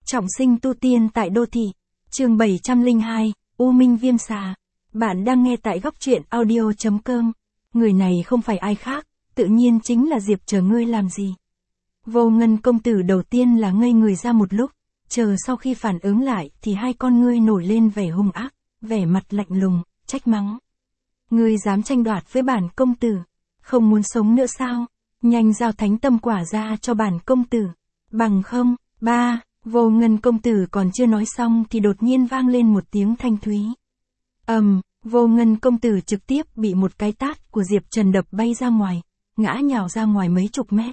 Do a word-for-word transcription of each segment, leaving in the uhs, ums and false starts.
Trọng sinh tu tiên tại đô thị. Chương bảy trăm lẻ hai, U Minh Viêm Xà. Bạn đang nghe tại góc truyện audio chấm com. Người này không phải ai khác, tự nhiên chính là Diệp chờ ngươi làm gì. Vô Ngân công tử đầu tiên là ngây người ra một lúc, chờ sau khi phản ứng lại thì hai con ngươi nổi lên vẻ hung ác, vẻ mặt lạnh lùng, trách mắng. Ngươi dám tranh đoạt với bản công tử, không muốn sống nữa sao? Nhanh giao thánh tâm quả ra cho bản công tử, bằng không, ba. Vô Ngân công tử còn chưa nói xong thì đột nhiên vang lên một tiếng thanh thúy. ầm, um, Vô Ngân công tử trực tiếp bị một cái tát của Diệp Trần đập bay ra ngoài, ngã nhào ra ngoài mấy chục mét.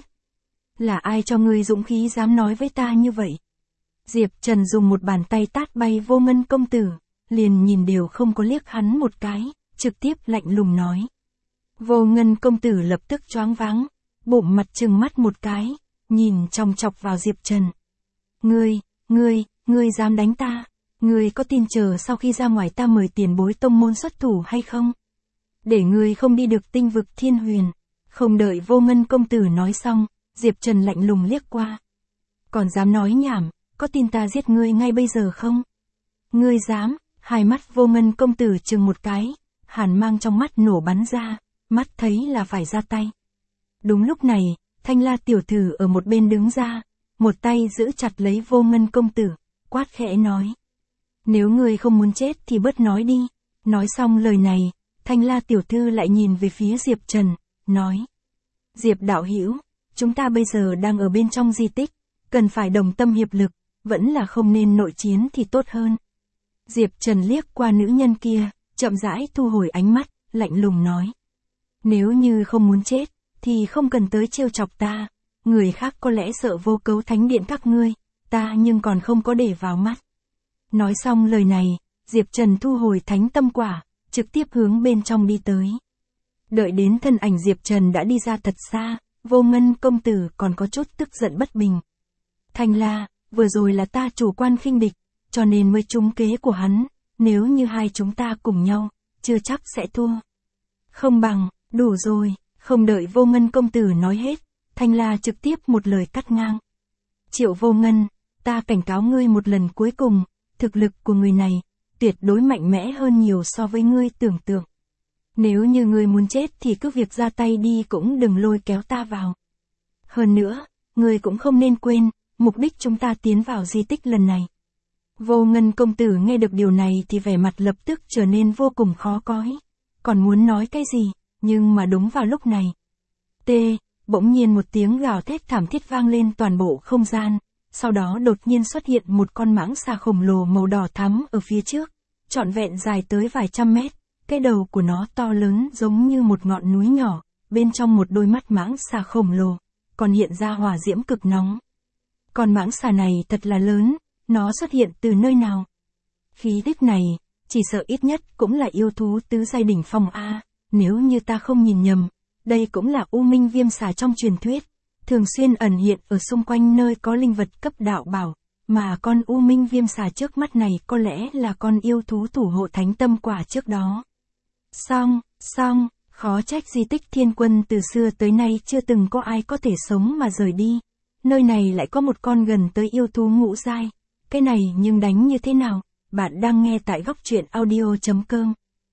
Là ai cho ngươi dũng khí dám nói với ta như vậy? Diệp Trần dùng một bàn tay tát bay Vô Ngân công tử, liền nhìn đều không có liếc hắn một cái, trực tiếp lạnh lùng nói. Vô Ngân công tử lập tức choáng váng, bụng mặt trừng mắt một cái, nhìn chòng chọc vào Diệp Trần. Ngươi, ngươi, ngươi dám đánh ta? Ngươi có tin chờ sau khi ra ngoài ta mời tiền bối tông môn xuất thủ hay không? Để ngươi không đi được tinh vực thiên huyền. Không đợi Vô Ngân công tử nói xong, Diệp Trần lạnh lùng liếc qua. Còn dám nói nhảm, có tin ta giết ngươi ngay bây giờ không? Ngươi dám? Hai mắt Vô Ngân công tử chừng một cái, hàn mang trong mắt nổ bắn ra, mắt thấy là phải ra tay. Đúng lúc này, Thanh La tiểu thư ở một bên đứng ra, một tay giữ chặt lấy Vô Ngân công tử, quát khẽ nói. Nếu ngươi không muốn chết thì bớt nói đi. Nói xong lời này, Thanh La tiểu thư lại nhìn về phía Diệp Trần, nói. Diệp đạo hữu, chúng ta bây giờ đang ở bên trong di tích, cần phải đồng tâm hiệp lực, vẫn là không nên nội chiến thì tốt hơn. Diệp Trần liếc qua nữ nhân kia, chậm rãi thu hồi ánh mắt, lạnh lùng nói. Nếu như không muốn chết, thì không cần tới trêu chọc ta. Người khác có lẽ sợ vô cấu thánh điện các ngươi, ta nhưng còn không có để vào mắt. Nói xong lời này, Diệp Trần thu hồi thánh tâm quả, trực tiếp hướng bên trong đi tới. Đợi đến thân ảnh Diệp Trần đã đi ra thật xa, Vô Ngân công tử còn có chút tức giận bất bình. Thanh La, vừa rồi là ta chủ quan khinh địch, cho nên mới trúng kế của hắn, nếu như hai chúng ta cùng nhau, chưa chắc sẽ thua. Không bằng, đủ rồi, không đợi Vô Ngân công tử nói hết, Thanh La trực tiếp một lời cắt ngang. Triệu Vô Ngân, ta cảnh cáo ngươi một lần cuối cùng, thực lực của người này, tuyệt đối mạnh mẽ hơn nhiều so với ngươi tưởng tượng. Nếu như ngươi muốn chết thì cứ việc ra tay đi cũng đừng lôi kéo ta vào. Hơn nữa, ngươi cũng không nên quên, mục đích chúng ta tiến vào di tích lần này. Vô Ngân công tử nghe được điều này thì vẻ mặt lập tức trở nên vô cùng khó coi. Còn muốn nói cái gì, nhưng mà đúng vào lúc này. T, bỗng nhiên một tiếng gào thét thảm thiết vang lên toàn bộ không gian. Sau đó đột nhiên xuất hiện một con mãng xà khổng lồ màu đỏ thắm ở phía trước, trọn vẹn dài tới vài trăm mét, cái đầu của nó to lớn giống như một ngọn núi nhỏ, bên trong một đôi mắt mãng xà khổng lồ, còn hiện ra hỏa diễm cực nóng. Con mãng xà này thật là lớn, nó xuất hiện từ nơi nào? Khí tức này, chỉ sợ ít nhất cũng là yêu thú tứ giai đỉnh phong A, nếu như ta không nhìn nhầm, đây cũng là U Minh Viêm Xà trong truyền thuyết. Thường xuyên ẩn hiện ở xung quanh nơi có linh vật cấp đạo bảo, mà con U Minh Viêm Xà trước mắt này có lẽ là con yêu thú thủ hộ thánh tâm quả trước đó. Xong, xong, khó trách di tích Thiên Quân từ xưa tới nay chưa từng có ai có thể sống mà rời đi. Nơi này lại có một con gần tới yêu thú ngũ giai. Cái này nhưng đánh như thế nào? Bạn đang nghe tại góc truyện audio chấm com.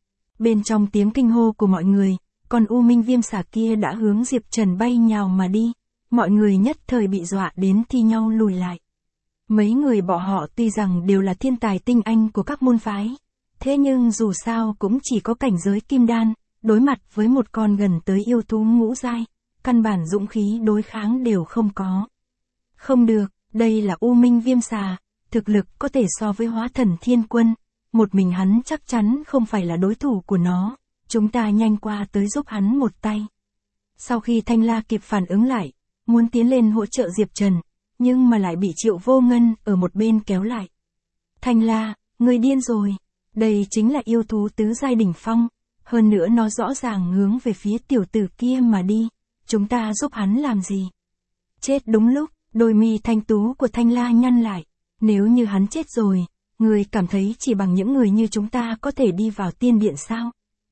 Bên trong tiếng kinh hô của mọi người, con U Minh Viêm Xà kia đã hướng Diệp Trần bay nhào mà đi. Mọi người nhất thời bị dọa đến thi nhau lùi lại. Mấy người bọn họ tuy rằng đều là thiên tài tinh anh của các môn phái, thế nhưng dù sao cũng chỉ có cảnh giới kim đan, đối mặt với một con gần tới yêu thú ngũ giai, căn bản dũng khí đối kháng đều không có. Không được, đây là U Minh Viêm Xà, thực lực có thể so với Hóa Thần Thiên Quân, một mình hắn chắc chắn không phải là đối thủ của nó, chúng ta nhanh qua tới giúp hắn một tay. Sau khi Thanh La kịp phản ứng lại, muốn tiến lên hỗ trợ Diệp Trần, nhưng mà lại bị Triệu Vô Ngân ở một bên kéo lại. Thanh La, ngươi điên rồi, đây chính là yêu thú tứ giai đỉnh phong, hơn nữa nó rõ ràng hướng về phía tiểu tử kia mà đi, chúng ta giúp hắn làm gì? Chết đúng lúc, đôi mi thanh tú của Thanh La nhăn lại, nếu như hắn chết rồi, ngươi cảm thấy chỉ bằng những người như chúng ta có thể đi vào tiên điện sao?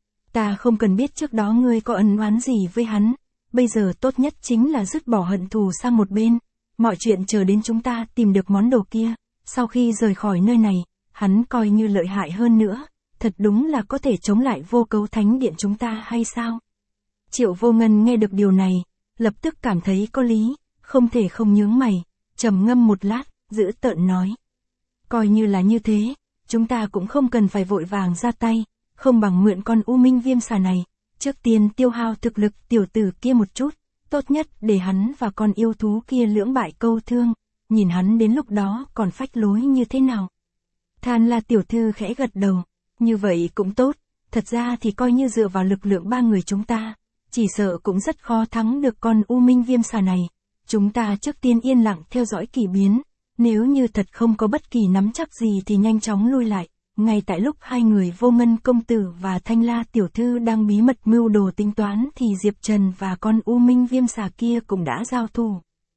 Ta không cần biết trước đó ngươi có ân oán gì với hắn. Bây giờ tốt nhất chính là dứt bỏ hận thù sang một bên, mọi chuyện chờ đến chúng ta tìm được món đồ kia, sau khi rời khỏi nơi này, hắn coi như lợi hại hơn nữa, thật đúng là có thể chống lại Vô Cấu Thánh Điện chúng ta hay sao? Triệu Vô Ngân nghe được điều này, lập tức cảm thấy có lý, không thể không nhướng mày, trầm ngâm một lát, giữ tợn nói. Coi như là như thế, chúng ta cũng không cần phải vội vàng ra tay, không bằng mượn con U Minh Viêm Xà này, trước tiên tiêu hao thực lực tiểu tử kia một chút, tốt nhất để hắn và con yêu thú kia lưỡng bại câu thương, nhìn hắn đến lúc đó còn phách lối như thế nào. Than La tiểu thư khẽ gật đầu, như vậy cũng tốt, thật ra thì coi như dựa vào lực lượng ba người chúng ta, chỉ sợ cũng rất khó thắng được con U Minh Viêm Xà này, chúng ta trước tiên yên lặng theo dõi kỳ biến, nếu như thật không có bất kỳ nắm chắc gì thì nhanh chóng lui lại. Ngay tại lúc hai người Vô Ngân công tử và Thanh La tiểu thư đang bí mật mưu đồ tính toán thì Diệp Trần và con U Minh Viêm Xà kia cũng đã giao thủ.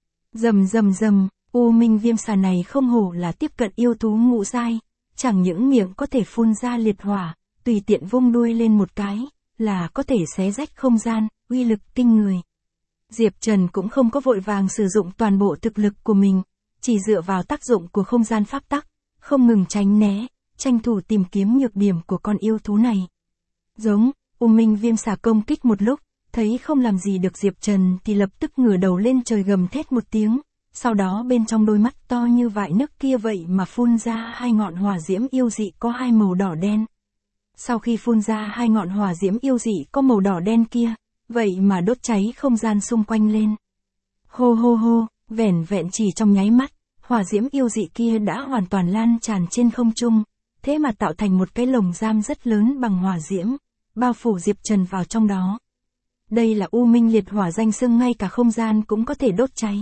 Rầm rầm rầm, U Minh Viêm Xà này không hổ là tiếp cận yêu thú ngũ giai, chẳng những miệng có thể phun ra liệt hỏa, tùy tiện vung đuôi lên một cái, là có thể xé rách không gian, uy lực kinh người. Diệp Trần cũng không có vội vàng sử dụng toàn bộ thực lực của mình, chỉ dựa vào tác dụng của không gian pháp tắc, không ngừng tránh né, tranh thủ tìm kiếm nhược điểm của con yêu thú này. Giống, U Minh Viêm Xà công kích một lúc, thấy không làm gì được Diệp Trần thì lập tức ngửa đầu lên trời gầm thét một tiếng, sau đó bên trong đôi mắt to như vại nước kia vậy mà phun ra hai ngọn hỏa diễm yêu dị có hai màu đỏ đen. Sau khi phun ra hai ngọn hỏa diễm yêu dị có màu đỏ đen kia, vậy mà đốt cháy không gian xung quanh lên. Hô hô hô, vẻn vẹn chỉ trong nháy mắt, hỏa diễm yêu dị kia đã hoàn toàn lan tràn trên không trung, thế mà tạo thành một cái lồng giam rất lớn bằng hỏa diễm, bao phủ Diệp Trần vào trong đó. Đây là U Minh liệt hỏa danh xưng ngay cả không gian cũng có thể đốt cháy.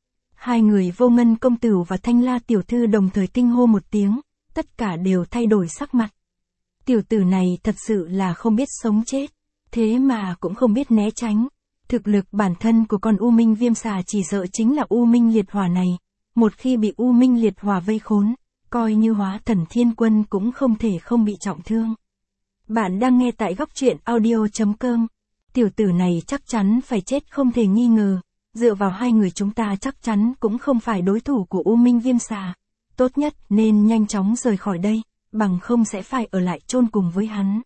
Hai người Vô Ngân công tử và Thanh La tiểu thư đồng thời kinh hô một tiếng, tất cả đều thay đổi sắc mặt. Tiểu tử này thật sự là không biết sống chết, thế mà cũng không biết né tránh. Thực lực bản thân của con U Minh Viêm Xà chỉ sợ chính là U Minh liệt hỏa này, một khi bị U Minh liệt hỏa vây khốn, coi như hóa thần thiên quân cũng không thể không bị trọng thương. Bạn đang nghe tại góc truyện audio chấm com. Tiểu tử này chắc chắn phải chết không thể nghi ngờ, dựa vào hai người chúng ta chắc chắn cũng không phải đối thủ của U Minh Viêm Xà. Tốt nhất nên nhanh chóng rời khỏi đây, bằng không sẽ phải ở lại chôn cùng với hắn.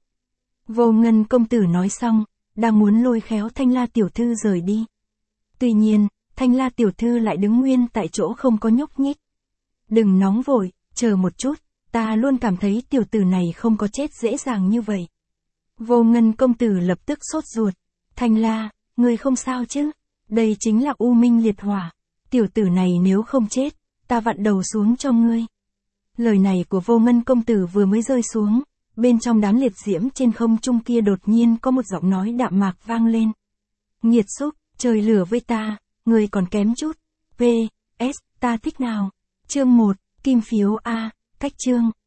Vô Ngân công tử nói xong, đang muốn lôi khéo Thanh La tiểu thư rời đi. Tuy nhiên, Thanh La tiểu thư lại đứng nguyên tại chỗ không có nhúc nhích. Đừng nóng vội, chờ một chút, ta luôn cảm thấy tiểu tử này không có chết dễ dàng như vậy. Vô Ngân công tử lập tức sốt ruột. Thanh La, ngươi không sao chứ? Đây chính là U Minh liệt hỏa. Tiểu tử này nếu không chết, ta vặn đầu xuống cho ngươi. Lời này của Vô Ngân công tử vừa mới rơi xuống, bên trong đám liệt diễm trên không trung kia đột nhiên có một giọng nói đạm mạc vang lên. Nghiệt xúc, trời lửa với ta, ngươi còn kém chút. pê ét, ta thích nào? Chương một, kim phiếu A, cách chương.